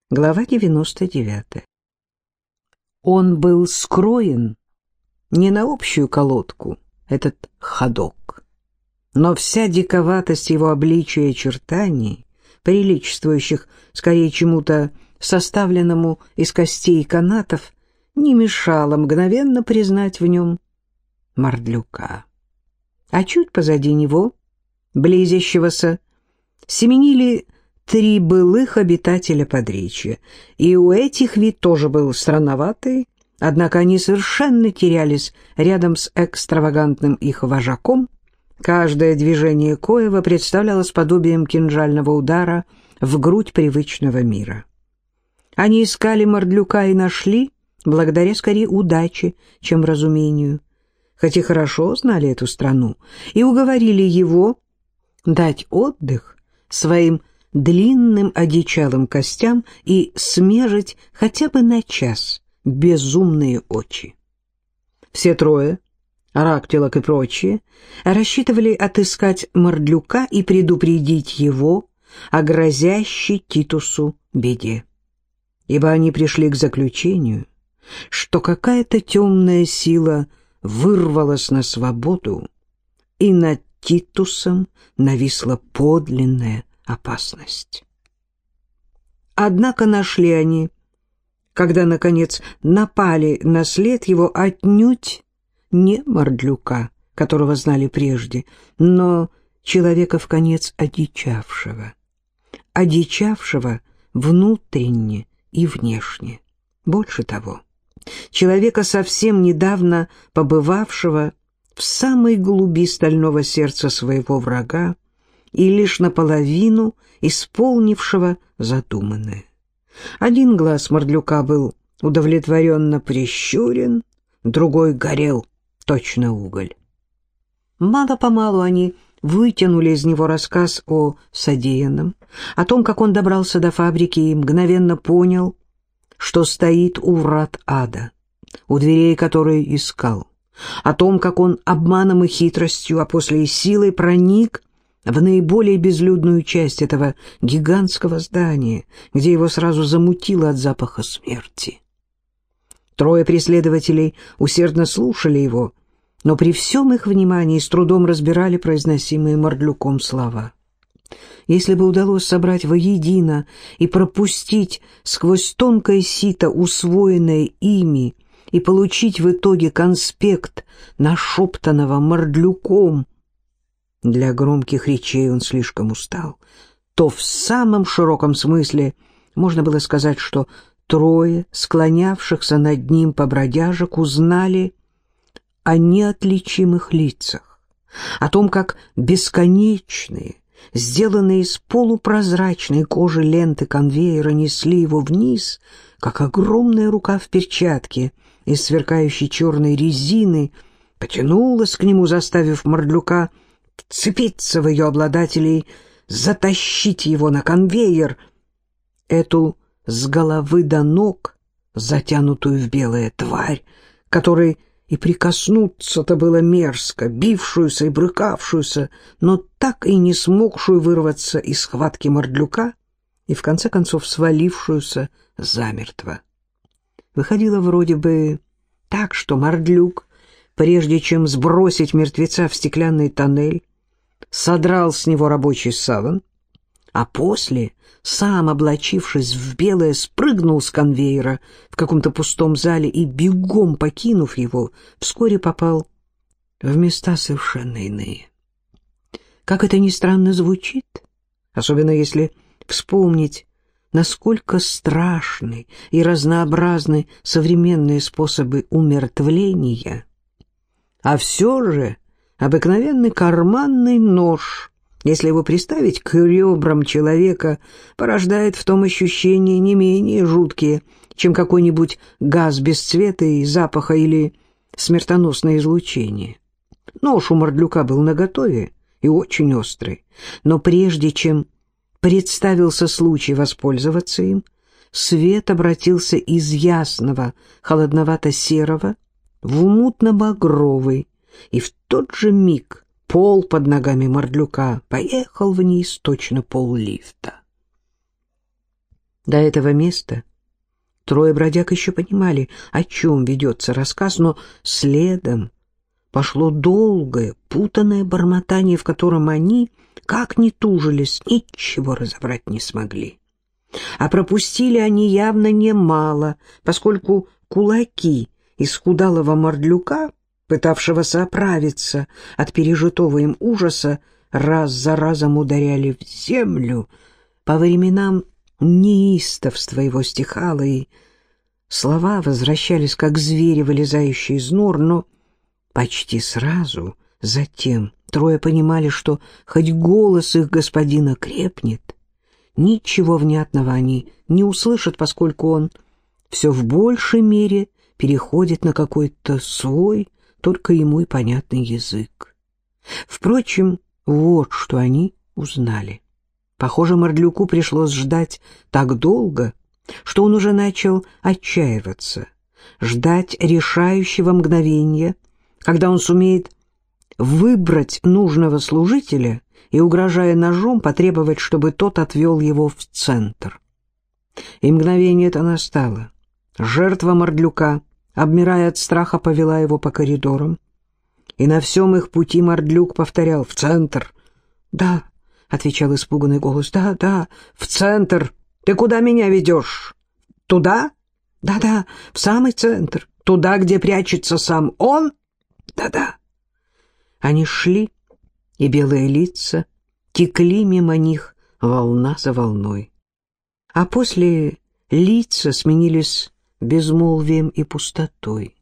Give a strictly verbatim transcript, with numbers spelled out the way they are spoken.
Глава девяносто девятая. Он был скроен не на общую колодку, этот ходок, но вся диковатость его обличия и очертаний, приличествующих скорее чему-то составленному из костей и канатов, не мешала мгновенно признать в нем Мордлюка. А чуть позади него, близящегося, семенили три былых обитателя подречья, и у этих вид тоже был странноватый, однако они совершенно терялись рядом с экстравагантным их вожаком. Каждое движение коего представлялось подобием кинжального удара в грудь привычного мира. Они искали Мордлюка и нашли, благодаря скорее удаче, чем разумению, хоть и хорошо знали эту страну, и уговорили его дать отдых своим длинным одичалым костям и смежить хотя бы на час безумные очи. Все трое, Рактилок и прочие, рассчитывали отыскать Мордлюка и предупредить его о грозящей Титусу беде, ибо они пришли к заключению, что какая-то темная сила вырвалась на свободу, и над Титусом нависла подлинная опасность. Однако нашли они, когда, наконец, напали на след его, отнюдь не Мордлюка, которого знали прежде, но человека вконец одичавшего, одичавшего внутренне и внешне. Больше того, человека, совсем недавно побывавшего в самой глуби стального сердца своего врага и лишь наполовину исполнившего задуманное. Один глаз Мордлюка был удовлетворенно прищурен, другой горел, точно уголь. Мало-помалу они вытянули из него рассказ о содеянном, о том, как он добрался до фабрики и мгновенно понял, что стоит у врат ада, у дверей которой искал, о том, как он обманом и хитростью, а после и силой проник в наиболее безлюдную часть этого гигантского здания, где его сразу замутило от запаха смерти. Трое преследователей усердно слушали его, но при всем их внимании с трудом разбирали произносимые Мордлюком слова. Если бы удалось собрать воедино и пропустить сквозь тонкое сито усвоенное ими и получить в итоге конспект нашептанного Мордлюком, для громких речей он слишком устал, то в самом широком смысле можно было сказать, что трое склонявшихся над ним побродяжек узнали о неотличимых лицах, о том, как бесконечные, сделанные из полупрозрачной кожи ленты конвейера несли его вниз, как огромная рука в перчатке из сверкающей черной резины потянулась к нему, заставив Мордлюка вцепиться в ее обладателей, затащить его на конвейер, эту с головы до ног затянутую в белое тварь, которой и прикоснуться-то было мерзко, бившуюся и брыкавшуюся, но так и не смогшую вырваться из схватки Мордлюка и, в конце концов, свалившуюся замертво. Выходило вроде бы так, что Мордлюк, прежде чем сбросить мертвеца в стеклянный тоннель, содрал с него рабочий саван, а после, сам облачившись в белое, спрыгнул с конвейера в каком-то пустом зале и, бегом покинув его, вскоре попал в места совершенно иные. Как это ни странно звучит, особенно если вспомнить, насколько страшны и разнообразны современные способы умертвления, а все же обыкновенный карманный нож, если его приставить к ребрам человека, порождает в том ощущения не менее жуткие, чем какой-нибудь газ без цвета и запаха или смертоносное излучение. Нож у Мордлюка был наготове и очень острый, но прежде чем представился случай воспользоваться им, свет обратился из ясного, холодновато-серого в мутно-багровый, и в тот же миг пол под ногами Мордлюка поехал вниз, точно пол лифта. До этого места трое бродяг еще понимали, о чем ведется рассказ, но следом пошло долгое, путанное бормотание, в котором они, как ни тужились, ничего разобрать не смогли. А пропустили они явно немало, поскольку кулаки исхудалого мордлюка, пытавшегося оправиться от пережитого им ужаса, раз за разом ударяли в землю. По временам неистовство его стихало, и слова возвращались, как звери, вылезающие из нор, но почти сразу затем трое понимали, что хоть голос их господина крепнет, ничего внятного они не услышат, поскольку он все в большей мере переходит на какой-то свой, только ему и понятный язык. Впрочем, вот что они узнали. Похоже, мордлюку пришлось ждать так долго, что он уже начал отчаиваться, ждать решающего мгновения, когда он сумеет выбрать нужного служителя и, угрожая ножом, потребовать, чтобы тот отвел его в центр. И мгновение это настало. Жертва мордлюка, обмирая от страха, повела его по коридорам. И на всем их пути мордлюк повторял: «В центр!» «Да», — отвечал испуганный голос, — «да, да, в центр! Ты куда меня ведешь? Туда?» «Да-да, в самый центр, туда, где прячется сам он?» «Да-да». Они шли, и белые лица текли мимо них волна за волной. А после лица сменились безмолвием и пустотой.